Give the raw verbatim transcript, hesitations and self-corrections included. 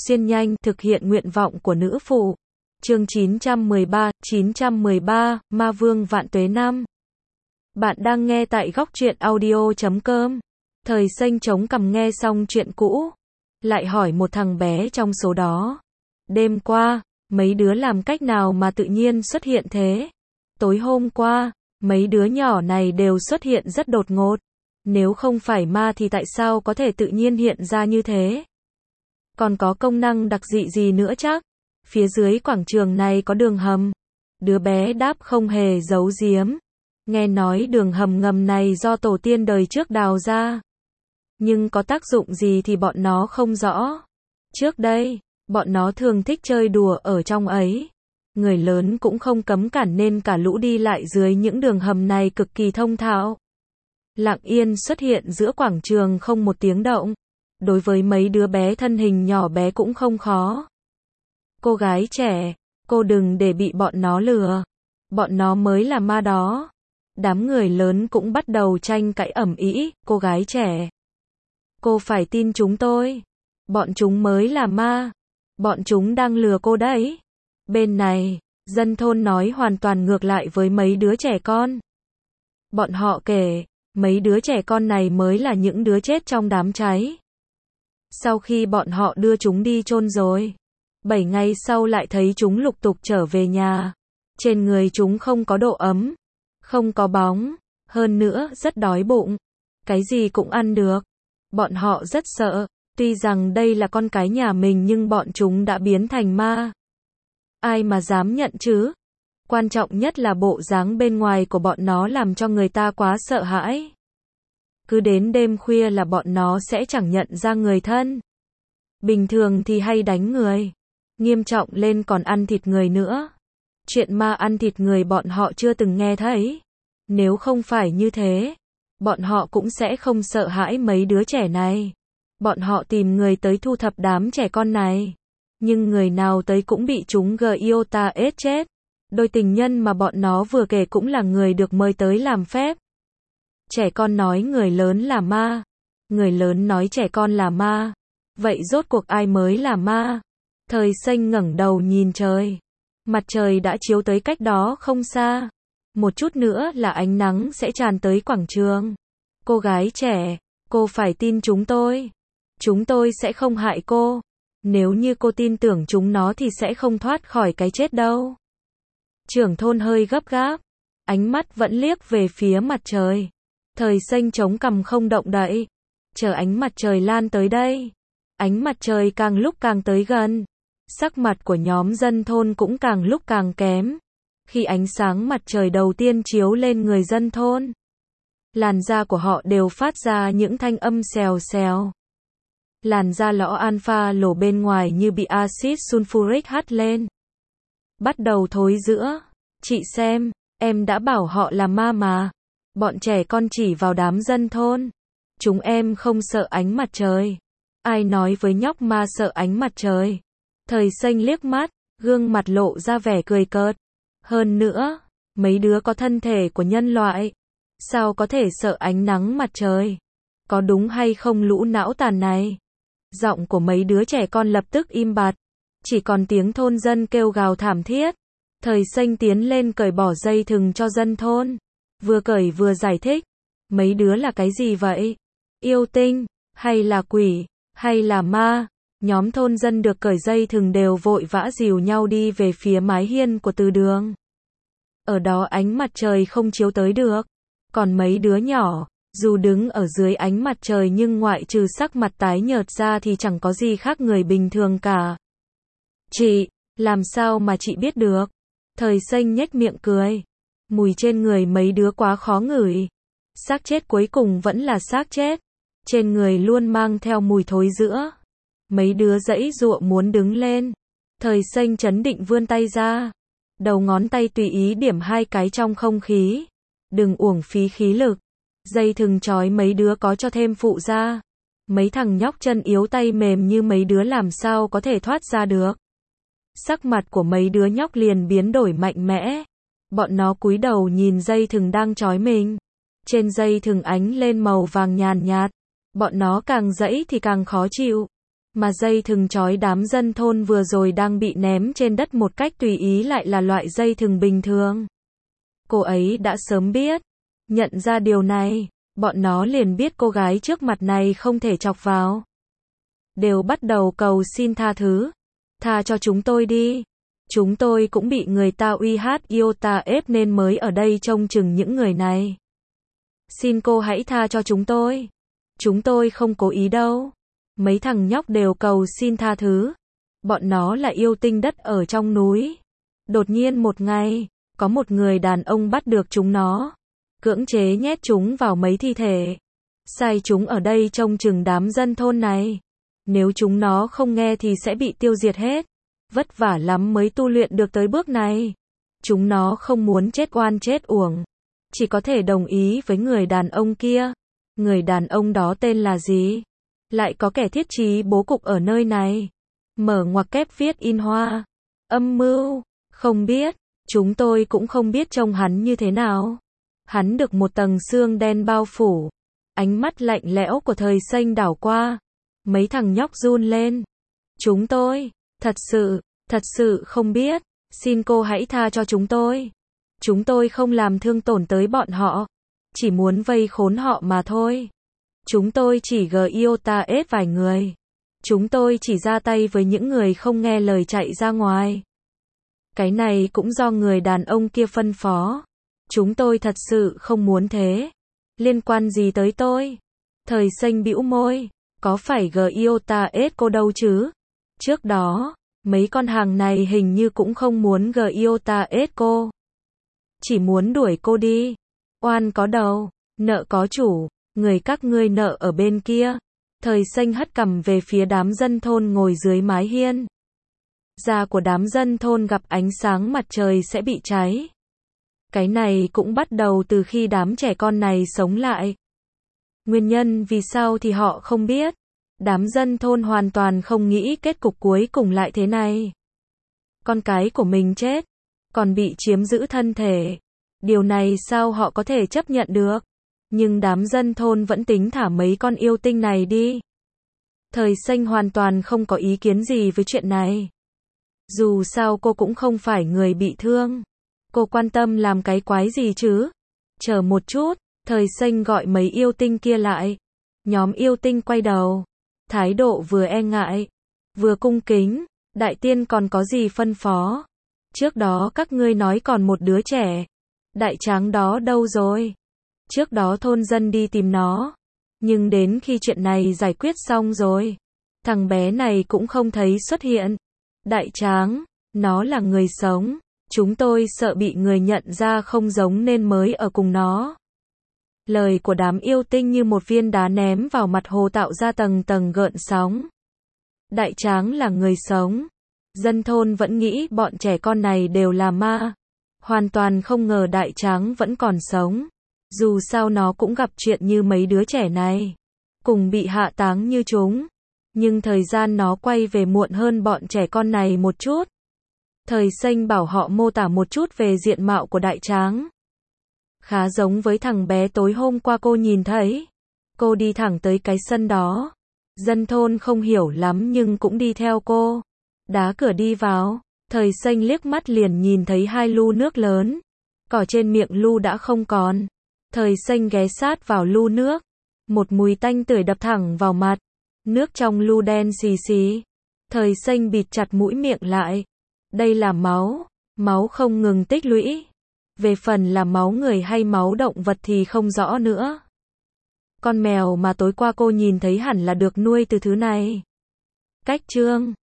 xuyên nhanh, thực hiện nguyện vọng của nữ phụ. Chương chín trăm mười ba, chín trăm mười ba, Ma Vương Vạn Tuế năm. Bạn đang nghe tại góc truyện audio chấm com. Thời xanh chống cằm nghe xong chuyện cũ, lại hỏi một thằng bé trong số đó. Đêm qua, mấy đứa làm cách nào mà tự nhiên xuất hiện thế? Tối hôm qua, mấy đứa nhỏ này đều xuất hiện rất đột ngột. Nếu không phải ma thì tại sao có thể tự nhiên hiện ra như thế? Còn có công năng đặc dị gì nữa chắc? Phía dưới quảng trường này có đường hầm. Đứa bé đáp không hề giấu giếm. Nghe nói đường hầm ngầm này do tổ tiên đời trước đào ra. Nhưng có tác dụng gì thì bọn nó không rõ. Trước đây, bọn nó thường thích chơi đùa ở trong ấy. Người lớn cũng không cấm cản nên cả lũ đi lại dưới những đường hầm này cực kỳ thông thạo. Lặng yên xuất hiện giữa quảng trường không một tiếng động. Đối với mấy đứa bé thân hình nhỏ bé cũng không khó. Cô gái trẻ, cô đừng để bị bọn nó lừa. Bọn nó mới là ma đó. Đám người lớn cũng bắt đầu tranh cãi ầm ĩ. Cô gái trẻ, cô phải tin chúng tôi. Bọn chúng mới là ma. Bọn chúng đang lừa cô đấy. Bên này, dân thôn nói hoàn toàn ngược lại với mấy đứa trẻ con. Bọn họ kể, mấy đứa trẻ con này mới là những đứa chết trong đám cháy. Sau khi bọn họ đưa chúng đi chôn rồi, bảy ngày sau lại thấy chúng lục tục trở về nhà. Trên người chúng không có độ ấm, không có bóng, hơn nữa rất đói bụng. Cái gì cũng ăn được. Bọn họ rất sợ, tuy rằng đây là con cái nhà mình nhưng bọn chúng đã biến thành ma. Ai mà dám nhận chứ? Quan trọng nhất là bộ dáng bên ngoài của bọn nó làm cho người ta quá sợ hãi. Cứ đến đêm khuya là bọn nó sẽ chẳng nhận ra người thân. Bình thường thì hay đánh người, nghiêm trọng lên còn ăn thịt người nữa. Chuyện ma ăn thịt người bọn họ chưa từng nghe thấy. Nếu không phải như thế, bọn họ cũng sẽ không sợ hãi mấy đứa trẻ này. Bọn họ tìm người tới thu thập đám trẻ con này. Nhưng người nào tới cũng bị chúng Giota ết chết. Đôi tình nhân mà bọn nó vừa kể cũng là người được mời tới làm phép. Trẻ con nói người lớn là ma. Người lớn nói trẻ con là ma. Vậy rốt cuộc ai mới là ma? Thời xanh ngẩng đầu nhìn trời. Mặt trời đã chiếu tới cách đó không xa. Một chút nữa là ánh nắng sẽ tràn tới quảng trường. Cô gái trẻ, cô phải tin chúng tôi. Chúng tôi sẽ không hại cô. Nếu như cô tin tưởng chúng nó thì sẽ không thoát khỏi cái chết đâu. Trưởng thôn hơi gấp gáp. Ánh mắt vẫn liếc về phía mặt trời. Thời xanh chống cằm không động đậy. Chờ ánh mặt trời lan tới đây. Ánh mặt trời càng lúc càng tới gần. Sắc mặt của nhóm dân thôn cũng càng lúc càng kém. Khi ánh sáng mặt trời đầu tiên chiếu lên người dân thôn, làn da của họ đều phát ra những thanh âm xèo xèo. Làn da lõ alpha lổ bên ngoài như bị axit sulfuric hắt lên. Bắt đầu thối rữa. Chị xem, em đã bảo họ là ma mà. Bọn trẻ con chỉ vào đám dân thôn. Chúng em không sợ ánh mặt trời. Ai nói với nhóc ma sợ ánh mặt trời? Thời xanh liếc mắt, gương mặt lộ ra vẻ cười cợt. Hơn nữa, mấy đứa có thân thể của nhân loại. Sao có thể sợ ánh nắng mặt trời? Có đúng hay không lũ não tàn này? Giọng của mấy đứa trẻ con lập tức im bặt. Chỉ còn tiếng thôn dân kêu gào thảm thiết. Thời xanh tiến lên cởi bỏ dây thừng cho dân thôn. Vừa cởi vừa giải thích. Mấy đứa là cái gì vậy? Yêu tinh? Hay là quỷ? Hay là ma? Nhóm thôn dân được cởi dây thừng đều vội vã dìu nhau đi về phía mái hiên của từ đường. Ở đó ánh mặt trời không chiếu tới được. Còn mấy đứa nhỏ, dù đứng ở dưới ánh mặt trời nhưng ngoại trừ sắc mặt tái nhợt ra thì chẳng có gì khác người bình thường cả. Chị, làm sao mà chị biết được? Thời xanh nhếch miệng cười. Mùi trên người mấy đứa quá khó ngửi. Xác chết cuối cùng vẫn là xác chết. Trên người luôn mang theo mùi thối rữa. Mấy đứa giãy giụa muốn đứng lên. Thời xanh trấn định vươn tay ra. Đầu ngón tay tùy ý điểm hai cái trong không khí. Đừng uổng phí khí lực. Dây thừng trói mấy đứa có cho thêm phụ ra. Mấy thằng nhóc chân yếu tay mềm như mấy đứa làm sao có thể thoát ra được. Sắc mặt của mấy đứa nhóc liền biến đổi mạnh mẽ. Bọn nó cúi đầu nhìn dây thừng đang trói mình. Trên dây thừng ánh lên màu vàng nhàn nhạt. Bọn nó càng giãy thì càng khó chịu. Mà dây thừng trói đám dân thôn vừa rồi đang bị ném trên đất một cách tùy ý lại là loại dây thừng bình thường. Cô ấy đã sớm biết, nhận ra điều này, bọn nó liền biết cô gái trước mặt này không thể chọc vào. Đều bắt đầu cầu xin tha thứ. Tha cho chúng tôi đi. Chúng tôi cũng bị người ta uy hát yêu ta ép nên mới ở đây trông chừng những người này. Xin cô hãy tha cho chúng tôi. Chúng tôi không cố ý đâu. Mấy thằng nhóc đều cầu xin tha thứ. Bọn nó là yêu tinh đất ở trong núi. Đột nhiên một ngày, có một người đàn ông bắt được chúng nó. Cưỡng chế nhét chúng vào mấy thi thể. Sai chúng ở đây trông chừng đám dân thôn này. Nếu chúng nó không nghe thì sẽ bị tiêu diệt hết. Vất vả lắm mới tu luyện được tới bước này. Chúng nó không muốn chết oan chết uổng. Chỉ có thể đồng ý với người đàn ông kia. Người đàn ông đó tên là gì? Lại có kẻ thiết trí bố cục ở nơi này. Mở ngoặc kép viết in hoa. Âm mưu. Không biết. Chúng tôi cũng không biết trông hắn như thế nào. Hắn được một tầng xương đen bao phủ. Ánh mắt lạnh lẽo của Thời Xanh đảo qua. Mấy thằng nhóc run lên. Chúng tôi, thật sự, thật sự không biết. Xin cô hãy tha cho chúng tôi. Chúng tôi không làm thương tổn tới bọn họ. Chỉ muốn vây khốn họ mà thôi. Chúng tôi chỉ gờ yêu ta ết vài người. Chúng tôi chỉ ra tay với những người không nghe lời chạy ra ngoài. Cái này cũng do người đàn ông kia phân phó. Chúng tôi thật sự không muốn thế. Liên quan gì tới tôi? Thời Xanh bĩu môi. Có phải gờ yêu ta ết cô đâu chứ? Trước đó, mấy con hàng này hình như cũng không muốn gờ yêu ta ết cô. Chỉ muốn đuổi cô đi. Oan có đầu, nợ có chủ, người các ngươi nợ ở bên kia. Thời Xanh hất cằm về phía đám dân thôn ngồi dưới mái hiên. Da của đám dân thôn gặp ánh sáng mặt trời sẽ bị cháy. Cái này cũng bắt đầu từ khi đám trẻ con này sống lại. Nguyên nhân vì sao thì họ không biết. Đám dân thôn hoàn toàn không nghĩ kết cục cuối cùng lại thế này. Con cái của mình chết, còn bị chiếm giữ thân thể. Điều này sao họ có thể chấp nhận được. Nhưng đám dân thôn vẫn tính thả mấy con yêu tinh này đi. Thời Xanh hoàn toàn không có ý kiến gì với chuyện này. Dù sao cô cũng không phải người bị thương. Cô quan tâm làm cái quái gì chứ? Chờ một chút, Thời Xanh gọi mấy yêu tinh kia lại. Nhóm yêu tinh quay đầu. Thái độ vừa e ngại, vừa cung kính. Đại tiên còn có gì phân phó? Trước đó các ngươi nói còn một đứa trẻ. Đại tráng đó đâu rồi? Trước đó thôn dân đi tìm nó. Nhưng đến khi chuyện này giải quyết xong rồi, thằng bé này cũng không thấy xuất hiện. Đại tráng, nó là người sống. Chúng tôi sợ bị người nhận ra không giống nên mới ở cùng nó. Lời của đám yêu tinh như một viên đá ném vào mặt hồ tạo ra tầng tầng gợn sóng. Đại tráng là người sống. Dân thôn vẫn nghĩ bọn trẻ con này đều là ma. Hoàn toàn không ngờ đại tráng vẫn còn sống. Dù sao nó cũng gặp chuyện như mấy đứa trẻ này. Cùng bị hạ táng như chúng. Nhưng thời gian nó quay về muộn hơn bọn trẻ con này một chút. Thời Xanh bảo họ mô tả một chút về diện mạo của đại tráng. Khá giống với thằng bé tối hôm qua cô nhìn thấy. Cô đi thẳng tới cái sân đó. Dân thôn không hiểu lắm nhưng cũng đi theo cô. Đá cửa đi vào. Thời Xanh liếc mắt liền nhìn thấy hai lu nước lớn. Cỏ trên miệng lu đã không còn. Thời Xanh ghé sát vào lu nước. Một mùi tanh tưởi đập thẳng vào mặt. Nước trong lu đen xì xì. Thời Xanh bịt chặt mũi miệng lại. Đây là máu. Máu không ngừng tích lũy. Về phần là máu người hay máu động vật thì không rõ nữa. Con mèo mà tối qua cô nhìn thấy hẳn là được nuôi từ thứ này. Cách chương